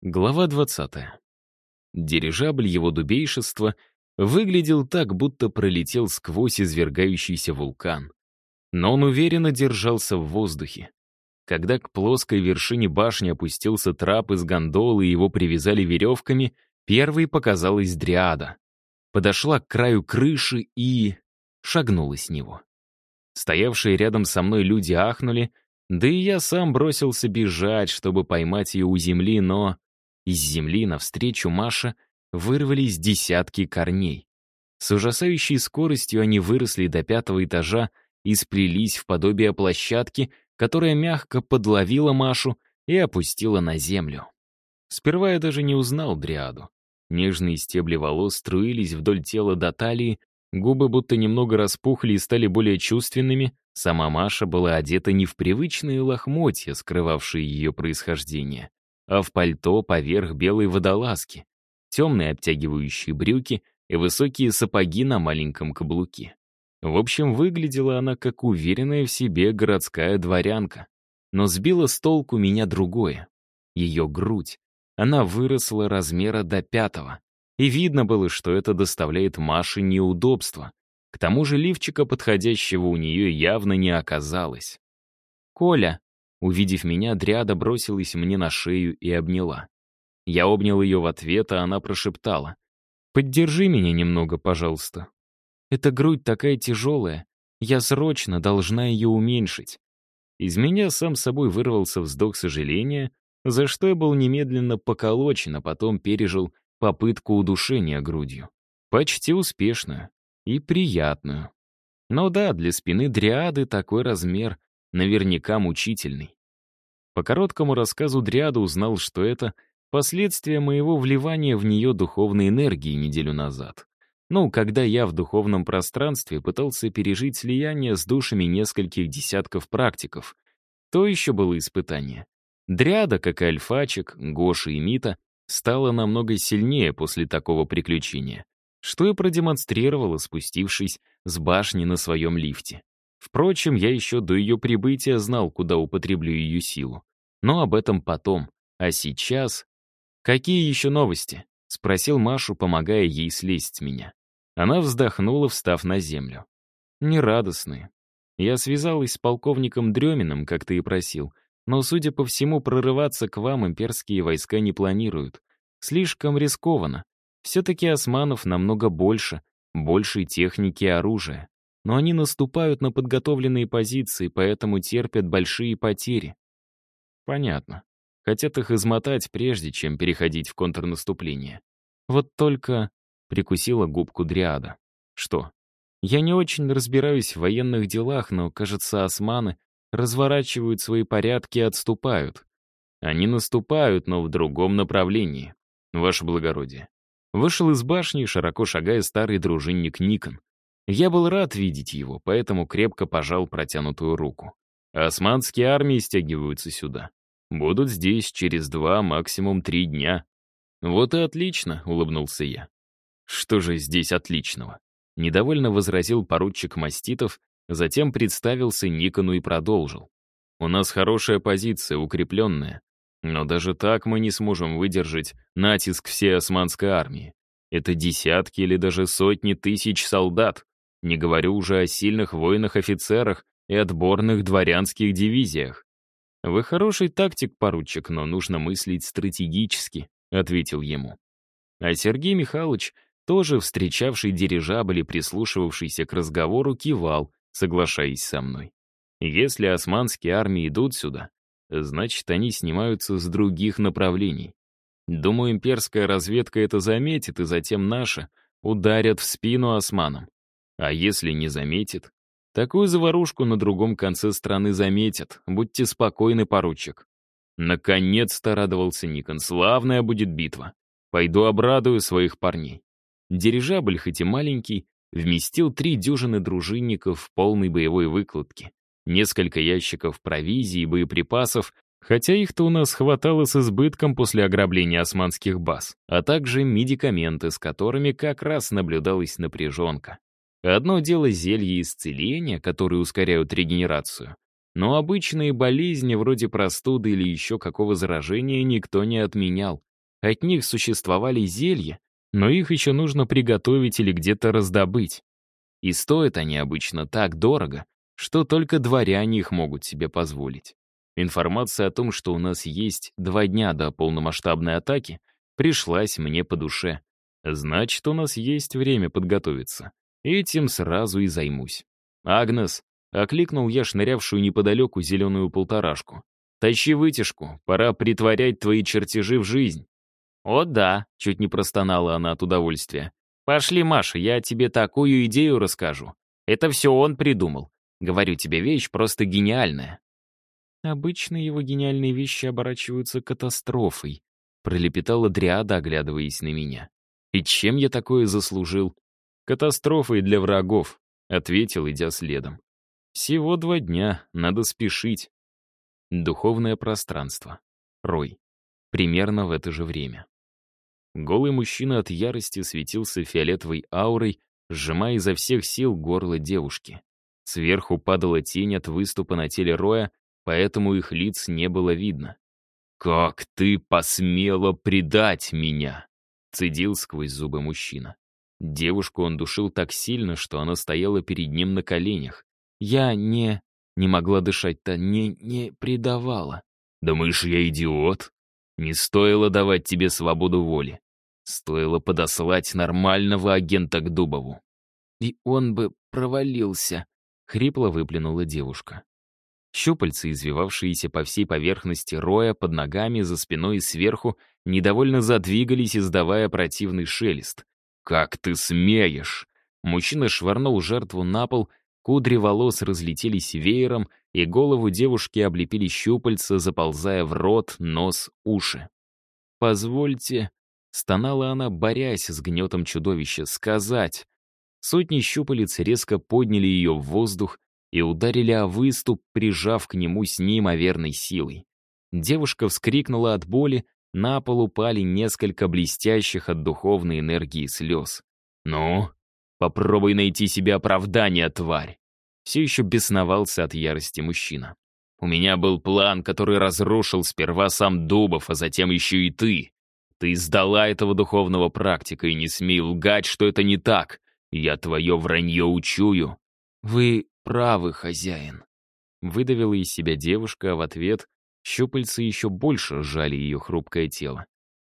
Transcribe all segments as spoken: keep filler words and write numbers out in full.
Глава двадцатая. Дирижабль его дубейшества выглядел так, будто пролетел сквозь извергающийся вулкан. Но он уверенно держался в воздухе. Когда к плоской вершине башни опустился трап из гондолы и его привязали веревками, первой показалась дриада. Подошла к краю крыши и... шагнула с него. Стоявшие рядом со мной люди ахнули, да и я сам бросился бежать, чтобы поймать ее у земли, но... Из земли навстречу Маше вырвались десятки корней. С ужасающей скоростью они выросли до пятого этажа и сплелись в подобие площадки, которая мягко подловила Машу и опустила на землю. Сперва я даже не узнал дриаду. Нежные стебли волос струились вдоль тела до талии, губы будто немного распухли и стали более чувственными, сама Маша была одета не в привычные лохмотья, скрывавшие ее происхождение, а в пальто поверх белой водолазки, темные обтягивающие брюки и высокие сапоги на маленьком каблуке. В общем, выглядела она как уверенная в себе городская дворянка. Но сбила с толку меня другое. Ее грудь. Она выросла размера до пятого. И видно было, что это доставляет Маше неудобства. К тому же лифчика подходящего у нее явно не оказалось. «Коля!» Увидев меня, дриада бросилась мне на шею и обняла. Я обнял ее в ответ, а она прошептала: «Поддержи меня немного, пожалуйста. Эта грудь такая тяжелая, я срочно должна ее уменьшить». Из меня сам собой вырвался вздох сожаления, за что я был немедленно поколочен, а потом пережил попытку удушения грудью. Почти успешную и приятную. Но да, для спины дриады такой размер наверняка мучительный. По короткому рассказу дриада узнал, что это последствия моего вливания в нее духовной энергии неделю назад. Ну, когда я в духовном пространстве пытался пережить слияние с душами нескольких десятков практиков. То еще было испытание. Дриада, как и Альфачик, Гоша и Мита, стала намного сильнее после такого приключения, что и продемонстрировала, спустившись с башни на своем лифте. Впрочем, я еще до ее прибытия знал, куда употреблю ее силу. Но об этом потом. А сейчас... «Какие еще новости?» — спросил Машу, помогая ей слезть с меня. Она вздохнула, встав на землю. «Нерадостные. Я связалась с полковником Дреминым, как ты и просил, но, судя по всему, прорываться к вам имперские войска не планируют. Слишком рискованно. Все-таки османов намного больше, большей техники и оружия. Но они наступают на подготовленные позиции, поэтому терпят большие потери». «Понятно. Хотят их измотать, прежде чем переходить в контрнаступление. Вот только...» — прикусила губку дриада. «Что? Я не очень разбираюсь в военных делах, но, кажется, османы разворачивают свои порядки и отступают. Они наступают, но в другом направлении, ваше благородие». Вышел из башни, широко шагая, старый дружинник Никон. Я был рад видеть его, поэтому крепко пожал протянутую руку. Османские армии стягиваются сюда. Будут здесь через два, максимум три дня. Вот и отлично, улыбнулся я. Что же здесь отличного? Недовольно возразил поручик Маститов, затем представился Никону и продолжил. У нас хорошая позиция, укрепленная. Но даже так мы не сможем выдержать натиск всей османской армии. Это десятки или даже сотни тысяч солдат. Не говорю уже о сильных воинах-офицерах и отборных дворянских дивизиях. «Вы хороший тактик, поручик, но нужно мыслить стратегически», — ответил ему. А Сергей Михайлович, тоже встречавший дирижабль и прислушивавшийся к разговору, кивал, соглашаясь со мной. Если османские армии идут сюда, значит, они снимаются с других направлений. Думаю, имперская разведка это заметит, и затем наши ударят в спину османам. А если не заметит? Такую заварушку на другом конце страны заметят. Будьте спокойны, поручик. Наконец-то радовался Никон. Славная будет битва. Пойду обрадую своих парней. Дирижабль, хоть и маленький, вместил три дюжины дружинников в полной боевой выкладке, несколько ящиков провизии и боеприпасов, хотя их-то у нас хватало с избытком после ограбления османских баз, а также медикаменты, с которыми как раз наблюдалась напряженка. Одно дело зелья исцеления, которые ускоряют регенерацию, но обычные болезни вроде простуды или еще какого заражения никто не отменял. От них существовали зелья, но их еще нужно приготовить или где-то раздобыть. И стоят они обычно так дорого, что только дворяне их могут себе позволить. Информация о том, что у нас есть два дня до полномасштабной атаки, пришлась мне по душе. Значит, у нас есть время подготовиться. Этим сразу и займусь. «Агнес!» — окликнул я шнырявшую неподалеку зеленую полторашку. «Тащи вытяжку, пора притворять твои чертежи в жизнь». «О да!» — чуть не простонала она от удовольствия. «Пошли, Маша, я тебе такую идею расскажу. Это все он придумал. Говорю тебе, вещь просто гениальная». «Обычно его гениальные вещи оборачиваются катастрофой», — пролепетала Дриада, оглядываясь на меня. «И чем я такое заслужил?» «Катастрофой для врагов», — ответил, идя следом. «Всего два дня, надо спешить». Духовное пространство. Рой. Примерно в это же время. Голый мужчина от ярости светился фиолетовой аурой, сжимая изо всех сил горло девушки. Сверху падала тень от выступа на теле Роя, поэтому их лиц не было видно. «Как ты посмела предать меня!» — цедил сквозь зубы мужчина. Девушку он душил так сильно, что она стояла перед ним на коленях. «Я не... не могла дышать-то, не... не предавала». «Думаешь, я идиот? Не стоило давать тебе свободу воли. Стоило подослать нормального агента к Дубову». «И он бы провалился», — хрипло выплюнула девушка. Щупальца, извивавшиеся по всей поверхности Роя, под ногами, за спиной и сверху, недовольно задвигались, издавая противный шелест. «Как ты смеешь!» Мужчина швырнул жертву на пол, кудри волос разлетелись веером, и голову девушки облепили щупальца, заползая в рот, нос, уши. «Позвольте», — стонала она, борясь с гнетом чудовища, — «сказать». Сотни щупалец резко подняли ее в воздух и ударили о выступ, прижав к нему с неимоверной силой. Девушка вскрикнула от боли, на пол упали несколько блестящих от духовной энергии слез. «Ну, попробуй найти себе оправдание, тварь!» Все еще бесновался от ярости мужчина. «У меня был план, который разрушил сперва сам Дубов, а затем еще и ты. Ты сдала этого духовного практика и не смей лгать, что это не так. Я твое вранье учую». «Вы правы, хозяин», — выдавила из себя девушка, а в ответ щупальца еще больше сжали ее хрупкое тело.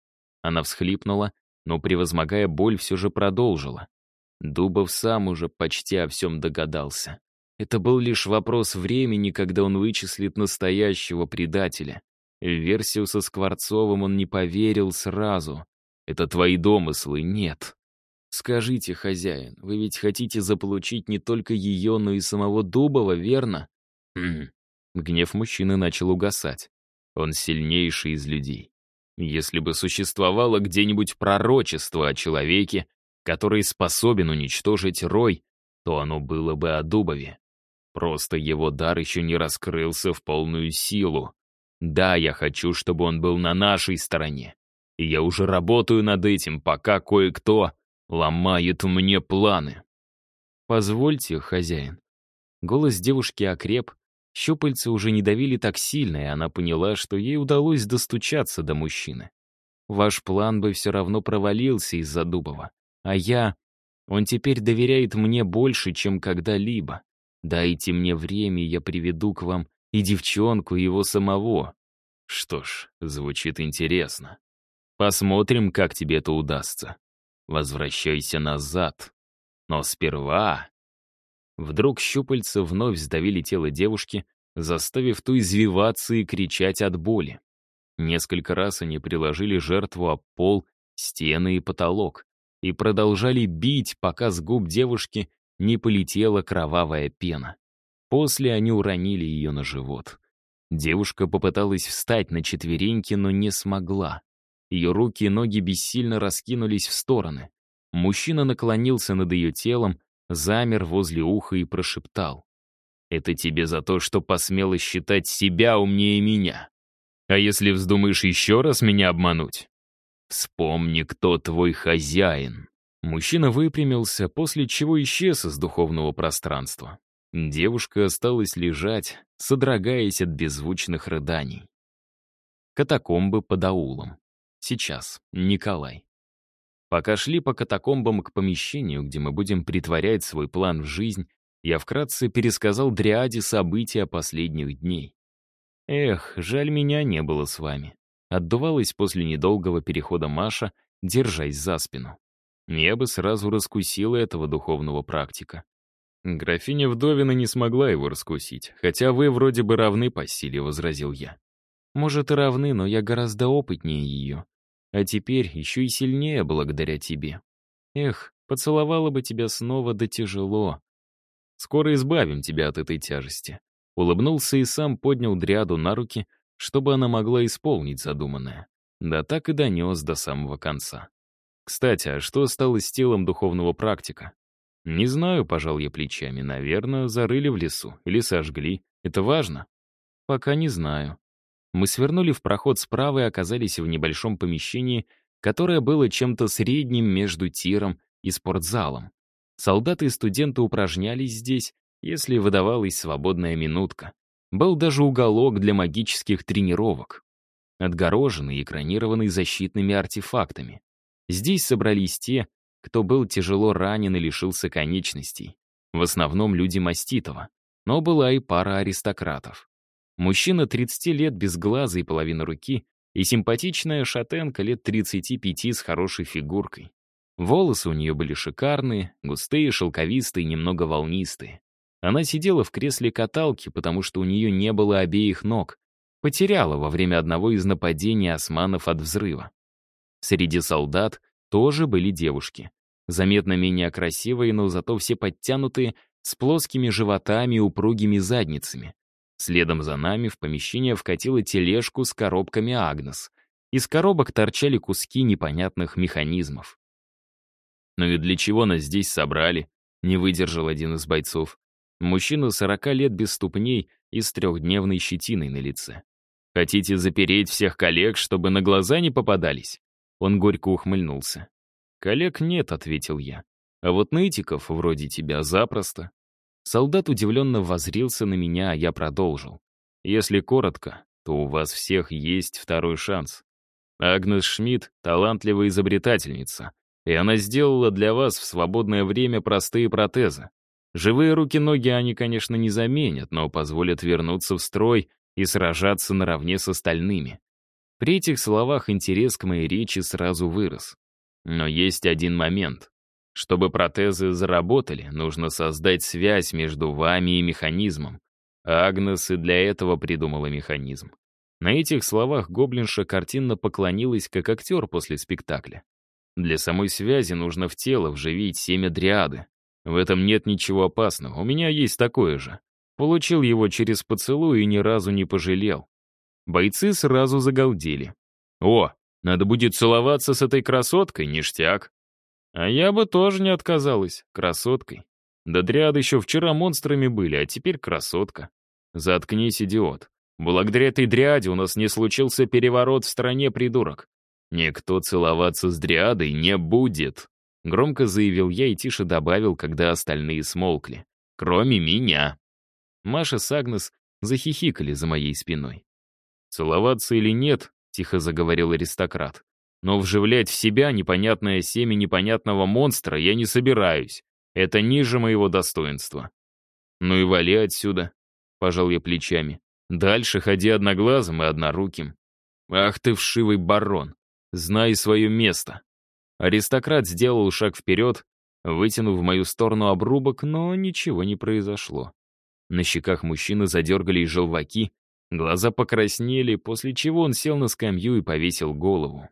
Она всхлипнула, но, превозмогая боль, все же продолжила. Дубов сам уже почти о всем догадался. Это был лишь вопрос времени, когда он вычислит настоящего предателя. В версию со Скворцовым он не поверил сразу. «Это твои домыслы, нет». «Скажите, хозяин, вы ведь хотите заполучить не только ее, но и самого Дубова, верно?» «Хм». Гнев мужчины начал угасать. Он сильнейший из людей. Если бы существовало где-нибудь пророчество о человеке, который способен уничтожить Рой, то оно было бы о Дубове. Просто его дар еще не раскрылся в полную силу. Да, я хочу, чтобы он был на нашей стороне. И я уже работаю над этим, пока кое-кто ломает мне планы. «Позвольте, хозяин». Голос девушки окреп, щупальца уже не давили так сильно, и она поняла, что ей удалось достучаться до мужчины. «Ваш план бы все равно провалился из-за Дубова. А я... Он теперь доверяет мне больше, чем когда-либо. Дайте мне время, и я приведу к вам и девчонку, и его самого». «Что ж, звучит интересно. Посмотрим, как тебе это удастся. Возвращайся назад. Но сперва...» Вдруг щупальца вновь сдавили тело девушки, заставив ту извиваться и кричать от боли. Несколько раз они приложили жертву об пол, стены и потолок и продолжали бить, пока с губ девушки не полетела кровавая пена. После они уронили ее на живот. Девушка попыталась встать на четвереньки, но не смогла. Ее руки и ноги бессильно раскинулись в стороны. Мужчина наклонился над ее телом, замер возле уха и прошептал: «Это тебе за то, что посмела считать себя умнее меня. А если вздумаешь еще раз меня обмануть, вспомни, кто твой хозяин». Мужчина выпрямился, после чего исчез из духовного пространства. Девушка осталась лежать, содрогаясь от беззвучных рыданий. Катакомбы под аулом. Сейчас. Николай. Пока шли по катакомбам к помещению, где мы будем притворять свой план в жизнь, я вкратце пересказал Дриаде события последних дней. Эх, жаль, меня не было с вами. Отдувалась после недолгого перехода Маша, держась за спину. Я бы сразу раскусила этого духовного практика. Графиня Вдовина не смогла его раскусить, хотя вы вроде бы равны по силе, — возразил я. Может, и равны, но я гораздо опытнее ее. А теперь еще и сильнее благодаря тебе. Эх, поцеловала бы тебя снова, да тяжело. Скоро избавим тебя от этой тяжести. Улыбнулся и сам поднял Дриаду на руки, чтобы она могла исполнить задуманное. Да так и донес до самого конца. Кстати, а что стало с телом духовного практика? Не знаю, пожал я плечами. Наверное, зарыли в лесу или сожгли. Это важно? Пока не знаю. Мы свернули в проход справа и оказались в небольшом помещении, которое было чем-то средним между тиром и спортзалом. Солдаты и студенты упражнялись здесь, если выдавалась свободная минутка. Был даже уголок для магических тренировок, отгороженный и экранированный защитными артефактами. Здесь собрались те, кто был тяжело ранен и лишился конечностей. В основном люди Маститова, но была и пара аристократов. Мужчина тридцати лет без глаза и половины руки и симпатичная шатенка лет тридцати пяти с хорошей фигуркой. Волосы у нее были шикарные, густые, шелковистые, немного волнистые. Она сидела в кресле каталки, потому что у нее не было обеих ног. Потеряла во время одного из нападений османов от взрыва. Среди солдат тоже были девушки. Заметно менее красивые, но зато все подтянутые, с плоскими животами и упругими задницами. Следом за нами в помещение вкатила тележку с коробками Агнес. Из коробок торчали куски непонятных механизмов. «Ну и для чего нас здесь собрали?» — не выдержал один из бойцов. Мужчина сорока лет без ступней и с трехдневной щетиной на лице. «Хотите запереть всех коллег, чтобы на глаза не попадались?» Он горько ухмыльнулся. «Коллег нет», — ответил я. «А вот нытиков, вроде тебя, запросто». Солдат удивленно воззрился на меня, а я продолжил. «Если коротко, то у вас всех есть второй шанс. Агнес Шмидт — талантливая изобретательница, и она сделала для вас в свободное время простые протезы. Живые руки-ноги они, конечно, не заменят, но позволят вернуться в строй и сражаться наравне с остальными». При этих словах интерес к моей речи сразу вырос. Но есть один момент. Чтобы протезы заработали, нужно создать связь между вами и механизмом. А Агнес и для этого придумала механизм. На этих словах гоблинша картинно поклонилась, как актер после спектакля. Для самой связи нужно в тело вживить семя дриады. В этом нет ничего опасного, у меня есть такое же. Получил его через поцелуй и ни разу не пожалел. Бойцы сразу загалдели. «О, надо будет целоваться с этой красоткой, ништяк!» А я бы тоже не отказалась, красоткой. Да дриады еще вчера монстрами были, а теперь красотка. Заткнись, идиот. Благодаря этой дриаде у нас не случился переворот в стране, придурок. Никто целоваться с дриадой не будет. Громко заявил я и тише добавил, когда остальные смолкли. Кроме меня. Маша с Агнес захихикали за моей спиной. «Целоваться или нет?» — тихо заговорил аристократ. «Но вживлять в себя непонятное семя непонятного монстра я не собираюсь. Это ниже моего достоинства». «Ну и вали отсюда», — пожал я плечами. «Дальше ходи одноглазым и одноруким». «Ах ты вшивый барон! Знай свое место!» Аристократ сделал шаг вперед, вытянув в мою сторону обрубок, но ничего не произошло. На щеках мужчины задергались желваки, глаза покраснели, после чего он сел на скамью и повесил голову.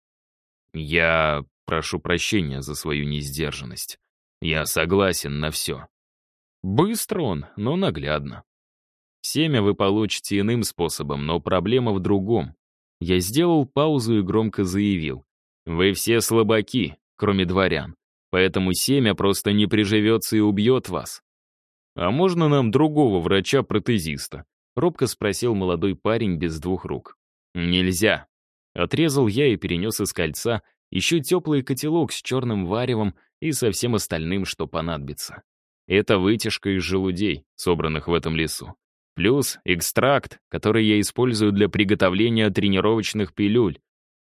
«Я прошу прощения за свою несдержанность. Я согласен на все». Быстро он, но наглядно. Семя вы получите иным способом, но проблема в другом. Я сделал паузу и громко заявил. Вы все слабаки, кроме дворян, поэтому семя просто не приживется и убьет вас. «А можно нам другого врача-протезиста?» — робко спросил молодой парень без двух рук. «Нельзя». Отрезал я и перенес из кольца еще теплый котелок с черным варевом и со всем остальным, что понадобится. Это вытяжка из желудей, собранных в этом лесу. Плюс экстракт, который я использую для приготовления тренировочных пилюль.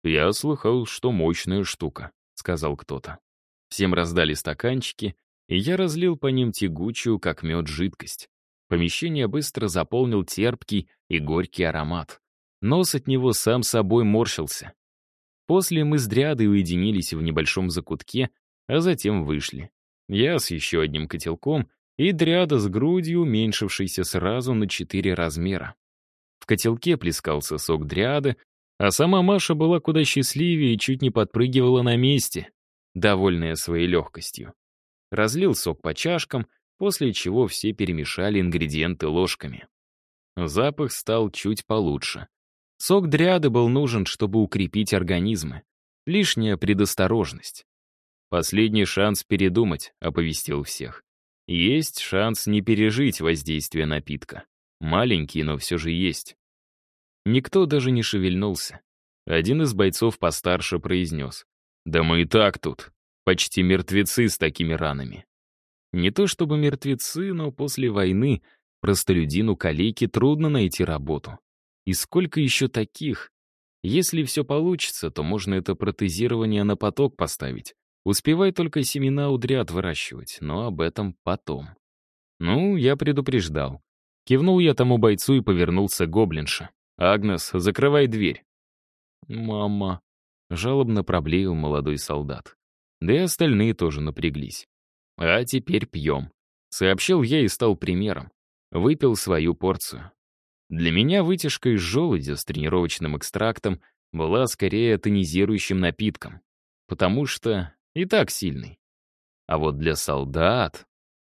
«Я слыхал, что мощная штука», — сказал кто-то. Всем раздали стаканчики, и я разлил по ним тягучую, как мед, жидкость. Помещение быстро заполнил терпкий и горький аромат. Нос от него сам собой морщился. После мы с Дриадой уединились в небольшом закутке, а затем вышли. Я с еще одним котелком, и Дриада с грудью, уменьшившейся сразу на четыре размера. В котелке плескался сок Дриады, а сама Маша была куда счастливее и чуть не подпрыгивала на месте, довольная своей легкостью. Разлил сок по чашкам, после чего все перемешали ингредиенты ложками. Запах стал чуть получше. Сок Дриады был нужен, чтобы укрепить организмы. Лишняя предосторожность. «Последний шанс передумать», — оповестил всех. Есть шанс не пережить воздействие напитка. Маленький, но все же есть. Никто даже не шевельнулся. Один из бойцов постарше произнес: «Да мы и так тут. Почти мертвецы с такими ранами». Не то чтобы мертвецы, но после войны простолюдину-калеке трудно найти работу. И сколько еще таких? Если все получится, то можно это протезирование на поток поставить. Успевай только семена у Дриад выращивать, но об этом потом. Ну, я предупреждал. Кивнул я тому бойцу и повернулся к гоблинше. «Агнес, закрывай дверь». «Мама», — жалобно проблеял молодой солдат. Да и остальные тоже напряглись. «А теперь пьем», — сообщил я и стал примером. Выпил свою порцию. Для меня вытяжка из желудя с тренировочным экстрактом была скорее тонизирующим напитком, потому что и так сильный. А вот для солдат...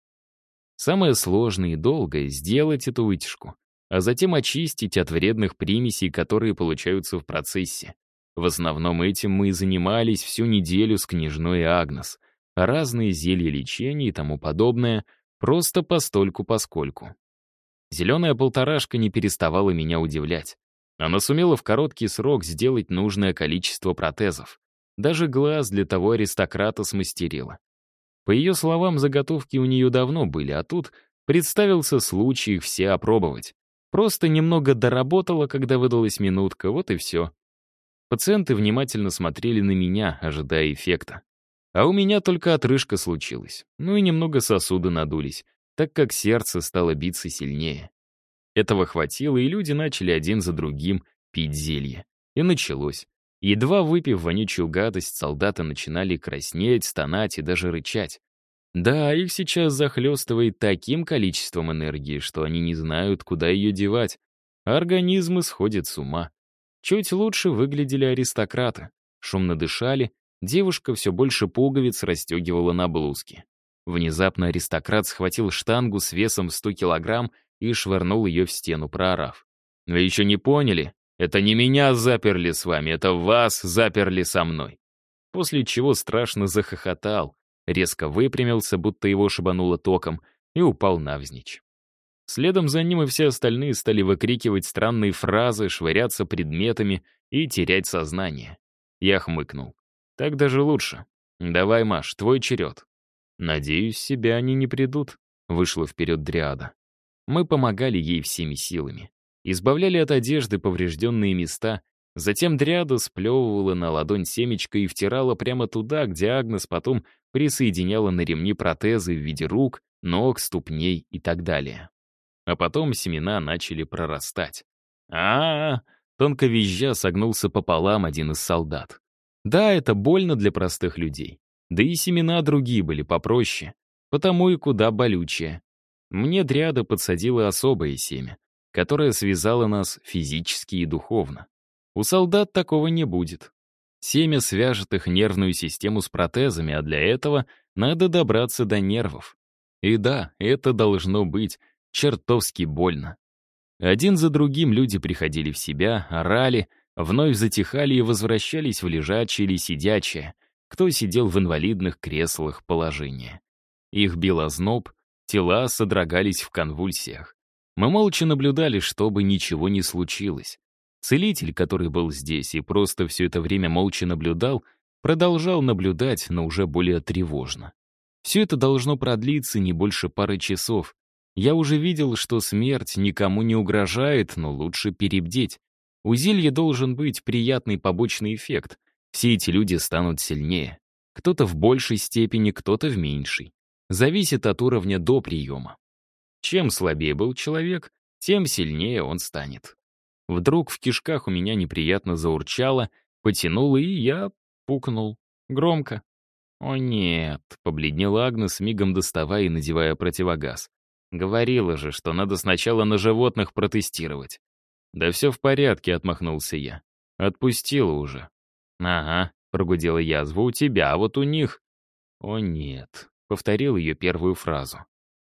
Самое сложное и долгое — сделать эту вытяжку, а затем очистить от вредных примесей, которые получаются в процессе. В основном этим мы и занимались всю неделю с княжной Агнес. Разные зелья лечения и тому подобное, просто постольку-поскольку. Зеленая полторашка не переставала меня удивлять. Она сумела в короткий срок сделать нужное количество протезов. Даже глаз для того аристократа смастерила. По ее словам, заготовки у нее давно были, а тут представился случай их все опробовать. Просто немного доработала, когда выдалась минутка, вот и все. Пациенты внимательно смотрели на меня, ожидая эффекта. А у меня только отрыжка случилась. Ну и немного сосуды надулись, так как сердце стало биться сильнее. Этого хватило, и люди начали один за другим пить зелье. И началось. Едва выпив вонючую гадость, солдаты начинали краснеть, стонать и даже рычать. Да, их сейчас захлестывает таким количеством энергии, что они не знают, куда ее девать. Организмы сходят с ума. Чуть лучше выглядели аристократы. Шумно дышали, девушка все больше пуговиц расстегивала на блузке. Внезапно аристократ схватил штангу с весом сто килограмм и швырнул ее в стену, проорав: «Вы еще не поняли? Это не меня заперли с вами, это вас заперли со мной». После чего страшно захохотал, резко выпрямился, будто его шибануло током, и упал навзничь. Следом за ним и все остальные стали выкрикивать странные фразы, швыряться предметами и терять сознание. Я хмыкнул. «Так даже лучше. Давай, Маш, твой черед». «Надеюсь, себя они не придут», — вышла вперед Дриада. Мы помогали ей всеми силами. Избавляли от одежды поврежденные места, затем Дриада сплевывала на ладонь семечко и втирала прямо туда, где Агнес потом присоединяла на ремни протезы в виде рук, ног, ступней и так далее. А потом семена начали прорастать. а, -а, -а Тонко визжа согнулся пополам один из солдат. Да, это больно для простых людей. Да и семена другие были попроще, потому и куда болючее. Мне Дриада подсадила особое семя, которое связало нас физически и духовно. У солдат такого не будет. Семя свяжет их нервную систему с протезами, а для этого надо добраться до нервов. И да, это должно быть чертовски больно. Один за другим люди приходили в себя, орали, вновь затихали и возвращались в лежачее или сидячее, кто сидел в инвалидных креслах положения. Их бил озноб, тела содрогались в конвульсиях. Мы молча наблюдали, чтобы ничего не случилось. Целитель, который был здесь и просто все это время молча наблюдал, продолжал наблюдать, но уже более тревожно. Все это должно продлиться не больше пары часов. Я уже видел, что смерть никому не угрожает, но лучше перебдеть. У зелья должен быть приятный побочный эффект. Все эти люди станут сильнее. Кто-то в большей степени, кто-то в меньшей. Зависит от уровня до приема. Чем слабее был человек, тем сильнее он станет. Вдруг в кишках у меня неприятно заурчало, потянуло, и я пукнул. Громко. «О нет», — побледнела Агнес, мигом доставая и надевая противогаз. «Говорила же, что надо сначала на животных протестировать». «Да все в порядке», — отмахнулся я. «Отпустила уже». «Ага», — прогудела язва, — «у тебя, а вот у них...» «О нет», — повторил ее первую фразу.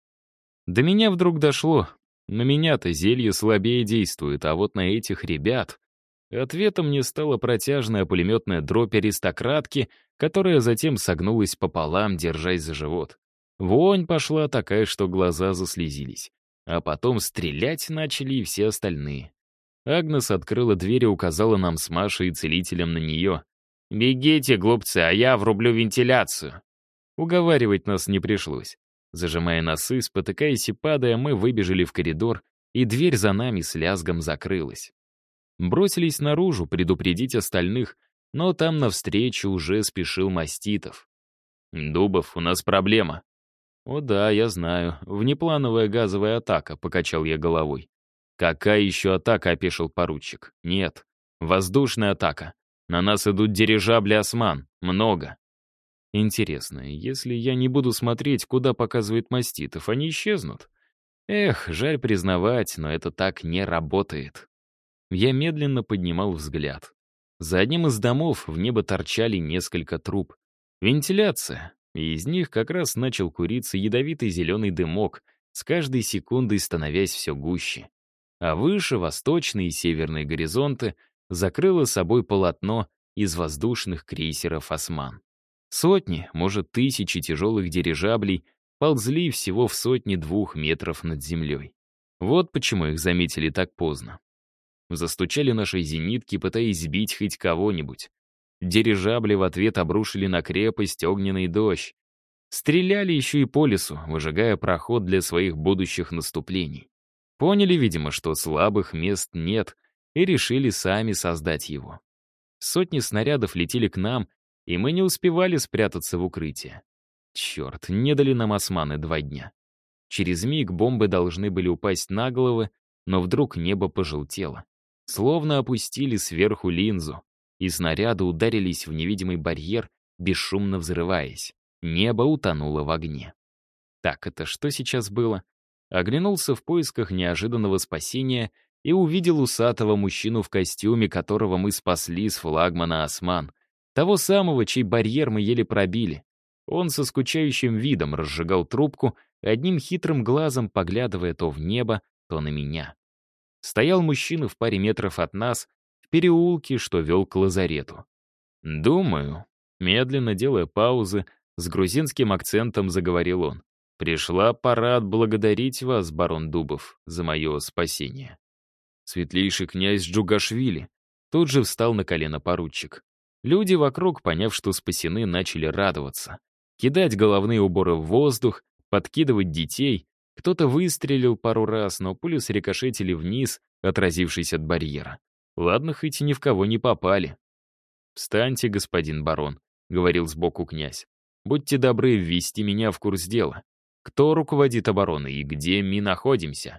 До меня вдруг дошло. На меня-то зелье слабее действует, а вот на этих ребят... Ответом мне стала протяжная пулеметная дробь аристократки, которая затем согнулась пополам, держась за живот. Вонь пошла такая, что глаза заслезились. А потом стрелять начали и все остальные. Агнес открыла дверь и указала нам с Машей и целителем на нее. «Бегите, глупцы, а я врублю вентиляцию». Уговаривать нас не пришлось. Зажимая носы, спотыкаясь и падая, мы выбежали в коридор, и дверь за нами с лязгом закрылась. Бросились наружу предупредить остальных, но там навстречу уже спешил Маститов. «Дубов, у нас проблема». «О да, я знаю. Внеплановая газовая атака», — покачал я головой. «Какая еще атака?» — опешил поручик. «Нет. Воздушная атака. На нас идут дирижабли «Осман». Много». «Интересно, если я не буду смотреть, куда показывает Маститов, они исчезнут?» Эх, жаль признавать, но это так не работает. Я медленно поднимал взгляд. За одним из домов в небо торчали несколько труб. Вентиляция, и из них как раз начал куриться ядовитый зеленый дымок, с каждой секундой становясь все гуще. А выше восточные и северные горизонты закрыло собой полотно из воздушных крейсеров «Осман». Сотни, может, тысячи тяжелых дирижаблей ползли всего в сотни-двух метров над землей. Вот почему их заметили так поздно. Застучали наши зенитки, пытаясь сбить хоть кого-нибудь. Дирижабли в ответ обрушили на крепость огненный дождь. Стреляли еще и по лесу, выжигая проход для своих будущих наступлений. Поняли, видимо, что слабых мест нет, и решили сами создать его. Сотни снарядов летели к нам, и мы не успевали спрятаться в укрытие. Черт, не дали нам османы два дня. Через миг бомбы должны были упасть на головы, но вдруг небо пожелтело. Словно опустили сверху линзу, и снаряды ударились в невидимый барьер, бесшумно взрываясь. Небо утонуло в огне. Так, это что сейчас было? Оглянулся в поисках неожиданного спасения и увидел усатого мужчину в костюме, которого мы спасли с флагмана «Осман». Того самого, чей барьер мы еле пробили. Он со скучающим видом разжигал трубку, одним хитрым глазом поглядывая то в небо, то на меня. Стоял мужчина в паре метров от нас, в переулке, что вел к лазарету. «Думаю», медленно делая паузы, с грузинским акцентом заговорил он. «Пришла пора отблагодарить вас, барон Дубов, за мое спасение». Светлейший князь Джугашвили. Тут же встал на колено поручик. Люди вокруг, поняв, что спасены, начали радоваться. Кидать головные уборы в воздух, подкидывать детей. Кто-то выстрелил пару раз, но пули срикошетили вниз, отразившись от барьера. Ладно, хоть ни в кого не попали. «Встаньте, господин барон», — говорил сбоку князь. «Будьте добры ввести меня в курс дела. Кто руководит обороной и где мы находимся?»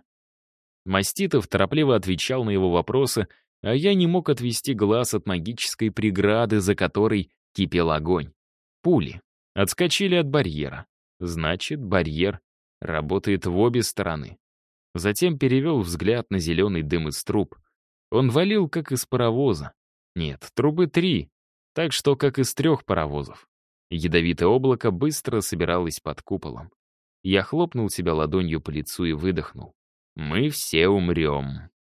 Маститов торопливо отвечал на его вопросы, а я не мог отвести глаз от магической преграды, за которой кипел огонь. Пули отскочили от барьера. Значит, барьер работает в обе стороны. Затем перевел взгляд на зеленый дым из труб. Он валил, как из паровоза. Нет, трубы три, так что как из трех паровозов. Ядовитое облако быстро собиралось под куполом. Я хлопнул себя ладонью по лицу и выдохнул. «Мы все умрем».